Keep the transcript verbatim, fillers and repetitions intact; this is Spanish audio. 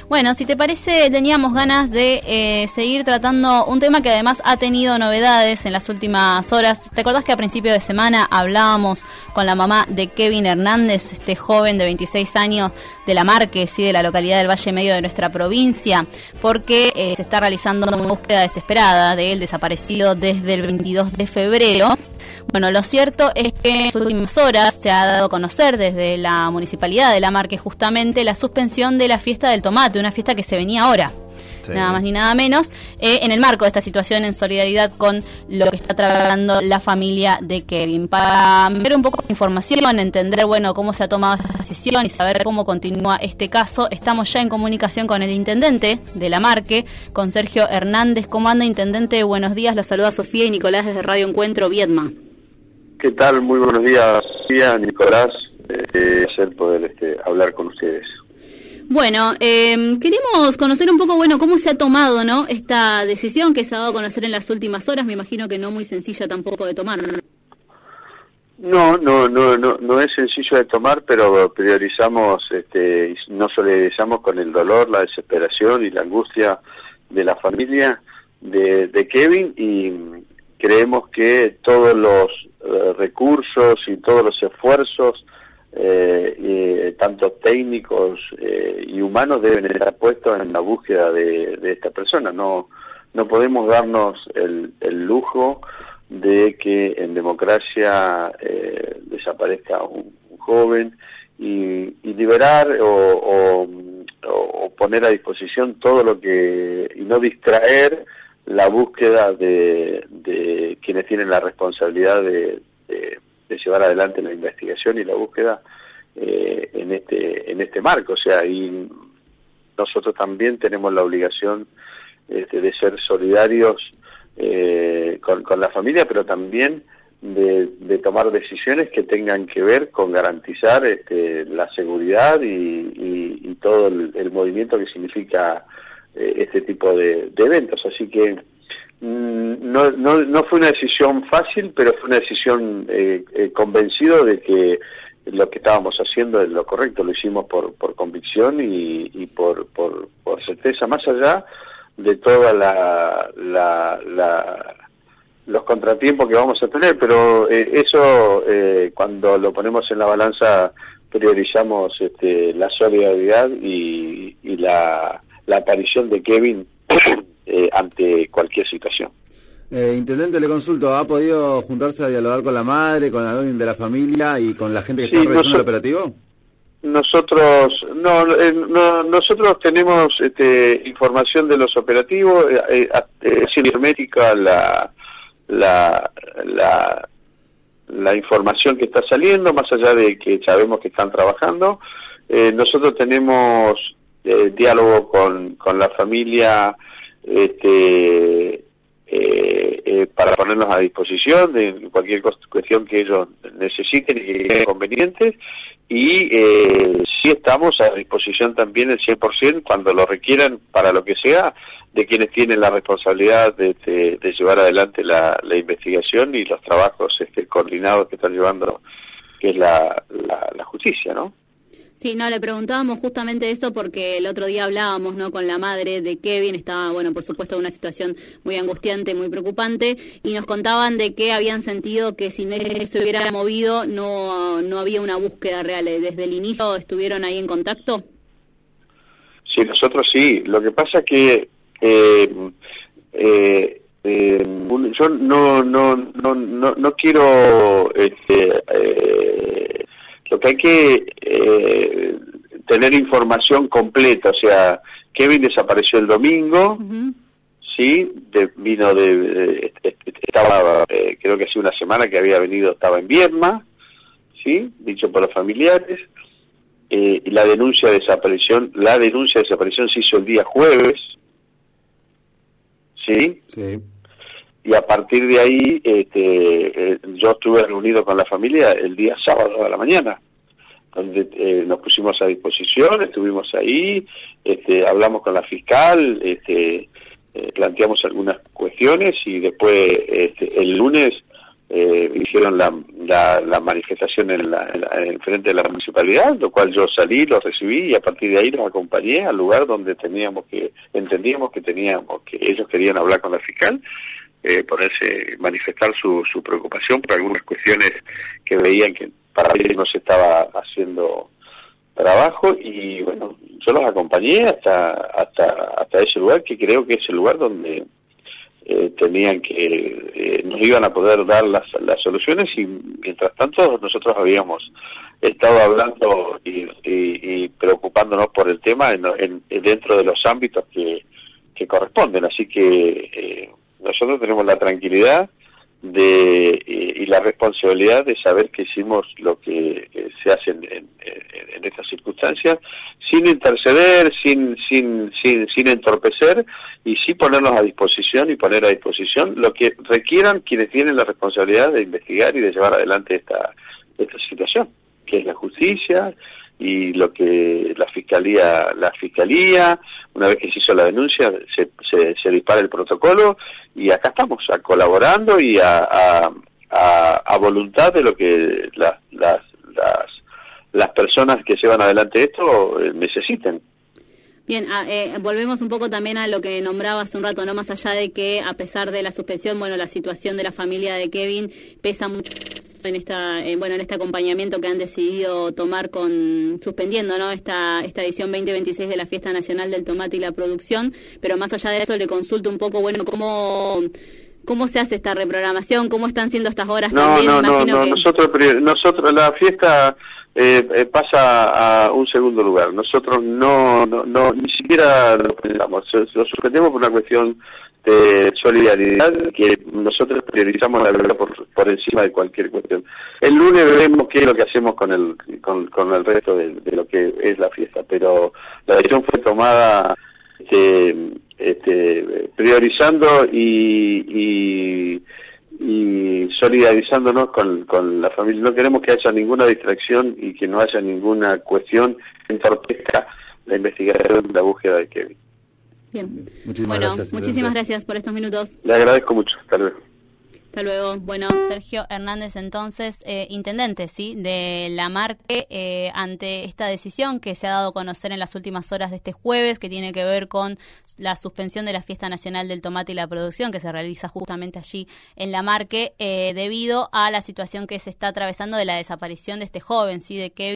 Bueno, si te parece, teníamos ganas de eh, seguir tratando un tema que además ha tenido novedades en las últimas horas. ¿Te acordás que a principio de semana hablábamos con la mamá de Kevin Hernández, este joven de veintiséis años de La Marque, sí, de la localidad del Valle Medio de nuestra provincia? Porque eh, se está realizando una búsqueda desesperada de él, desaparecido desde el veintidós de febrero. Bueno, lo cierto es que en las últimas horas se ha dado a conocer desde la Municipalidad de La Marque justamente la suspensión de la fiesta del tomate, una fiesta que se venía ahora, sí, nada más ni nada menos, eh, en el marco de esta situación, en solidaridad con lo que está trabajando la familia de Kevin. Para ver un poco de información, entender, bueno, cómo se ha tomado esta decisión y saber cómo continúa este caso, estamos ya en comunicación con el intendente de La Marque, con Sergio Hernández. ¿Cómo anda, intendente? Buenos días, los saluda Sofía y Nicolás desde Radio Encuentro Viedma. ¿Qué tal? Muy buenos días, Sofía, Nicolás. Eh, es el poder este, hablar con ustedes. Bueno, eh, queremos conocer un poco, bueno, cómo se ha tomado, ¿no?, esta decisión que se ha dado a conocer en las últimas horas. Me imagino que no muy sencilla tampoco de tomar, ¿no? No, no, no, no, no es sencillo de tomar, pero priorizamos, este, no solidarizamos con el dolor, la desesperación y la angustia de la familia de, de Kevin, y creemos que todos los eh, recursos y todos los esfuerzos, eh, y, tanto técnicos eh, y humanos, deben estar puestos en la búsqueda de, de esta persona. No, no podemos darnos el, el lujo de que en democracia eh, desaparezca un, un joven y, y liberar o, o, o poner a disposición todo lo que, y no distraer la búsqueda de, de quienes tienen la responsabilidad de, de, de llevar adelante la investigación y la búsqueda eh, en este en este marco. O sea, y nosotros también tenemos la obligación este, de ser solidarios eh, con, con la familia, pero también de, de tomar decisiones que tengan que ver con garantizar este, la seguridad y, y, y todo el, el movimiento que significa este tipo de, de eventos. Así que mmm, no, no, no fue una decisión fácil, pero fue una decisión eh, eh, convencido de que lo que estábamos haciendo es lo correcto. Lo hicimos por, por convicción y, y por, por, por certeza, más allá de toda la, la, la los contratiempos que vamos a tener, pero eh, eso eh, cuando lo ponemos en la balanza priorizamos este, la solidaridad y, y la la aparición de Kevin eh, ante cualquier situación. Eh, Intendente, le consulto, ¿ha podido juntarse a dialogar con la madre, con alguien de la familia y con la gente que sí, está realizando el operativo? Nosotros no, eh, no nosotros tenemos este, información de los operativos, eh, eh, es hermética la, la, la, la información que está saliendo, más allá de que sabemos que están trabajando. Eh, nosotros tenemos Eh, diálogo con, con la familia este, eh, eh, para ponernos a disposición de cualquier cuestión que ellos necesiten y que sean convenientes, y eh, sí estamos a disposición también el cien por ciento cuando lo requieran para lo que sea, de quienes tienen la responsabilidad de, de, de llevar adelante la, la investigación y los trabajos este, coordinados que están llevando, que es la, la, la justicia, ¿no? Sí, no, le preguntábamos justamente eso porque el otro día hablábamos, ¿no?, con la madre de Kevin. Estaba, bueno, por supuesto, en una situación muy angustiante, muy preocupante, y nos contaban de que habían sentido que si no se hubiera movido no, no había una búsqueda real. ¿Desde el inicio estuvieron ahí en contacto? Sí, nosotros sí. Lo que pasa es que eh, eh, eh, yo no, no, no, no, no quiero... Este, eh, Lo que hay que eh, tener información completa. O sea, Kevin desapareció el domingo, uh-huh. sí, de, vino de, de, de estaba, eh, creo que hace una semana que había venido, estaba en Viedma, sí, dicho por los familiares, eh, y la denuncia de desaparición, la denuncia de desaparición se hizo el día jueves, sí, sí. Y a partir de ahí este, eh, yo estuve reunido con la familia el día sábado a la mañana, donde eh, nos pusimos a disposición, estuvimos ahí, este, hablamos con la fiscal, este, eh, planteamos algunas cuestiones y después este, el lunes eh, hicieron la, la, la manifestación en, la, en, la, en frente de la municipalidad, lo cual yo salí, los recibí y a partir de ahí los acompañé al lugar donde teníamos que, entendíamos que teníamos, que ellos querían hablar con la fiscal, eh, ponerse, manifestar su, su preocupación por algunas cuestiones que veían que para ellos no se estaba haciendo trabajo, y bueno, yo los acompañé hasta hasta hasta ese lugar, que creo que es el lugar donde eh, tenían que eh, nos iban a poder dar las, las soluciones, y mientras tanto nosotros habíamos estado hablando y, y, y preocupándonos por el tema en, en, dentro de los ámbitos que, que corresponden, así que eh, nosotros tenemos la tranquilidad de y, y la responsabilidad de saber que hicimos lo que eh, se hace en, en, en estas circunstancias, sin interceder, sin sin sin sin entorpecer, y sí ponernos a disposición y poner a disposición lo que requieran quienes tienen la responsabilidad de investigar y de llevar adelante esta esta situación, que es la justicia y lo que la fiscalía la fiscalía una vez que se hizo la denuncia se, se, se dispara el protocolo, y acá estamos a, colaborando y a, a, a, a voluntad de lo que la, las las las personas que llevan adelante esto eh, necesiten. Bien, eh, volvemos un poco también a lo que nombraba hace un rato, no, más allá de que a pesar de la suspensión, bueno, la situación de la familia de Kevin pesa mucho en esta, eh, bueno, en este acompañamiento que han decidido tomar con suspendiendo, ¿no? Esta esta edición veinte veintiséis de la Fiesta Nacional del Tomate y la Producción, pero más allá de eso le consulto un poco, bueno, cómo cómo se hace esta reprogramación, cómo están siendo estas horas no, también. No, no, no, que... nosotros nosotros la fiesta Eh, eh, pasa a un segundo lugar. Nosotros no, no, no ni siquiera lo pensamos, lo suspendemos por una cuestión de solidaridad, que nosotros priorizamos la verdad por, por encima de cualquier cuestión. El lunes veremos qué es lo que hacemos con el con, con el resto de, de lo que es la fiesta, pero la decisión fue tomada este, este, priorizando y, y y solidarizándonos con, con la familia. No queremos que haya ninguna distracción y que no haya ninguna cuestión que entorpezca la investigación de la búsqueda de Kevin. Bien. Muchísimas bueno, gracias, muchísimas gracias por estos minutos. Le agradezco mucho. Hasta luego. Hasta luego. Bueno, Sergio Hernández, entonces, eh, intendente, ¿sí?, de La Marque, eh, ante esta decisión que se ha dado a conocer en las últimas horas de este jueves, que tiene que ver con la suspensión de la Fiesta Nacional del Tomate y la Producción, que se realiza justamente allí en La Marque, eh, debido a la situación que se está atravesando de la desaparición de este joven, ¿sí?, de Kevin.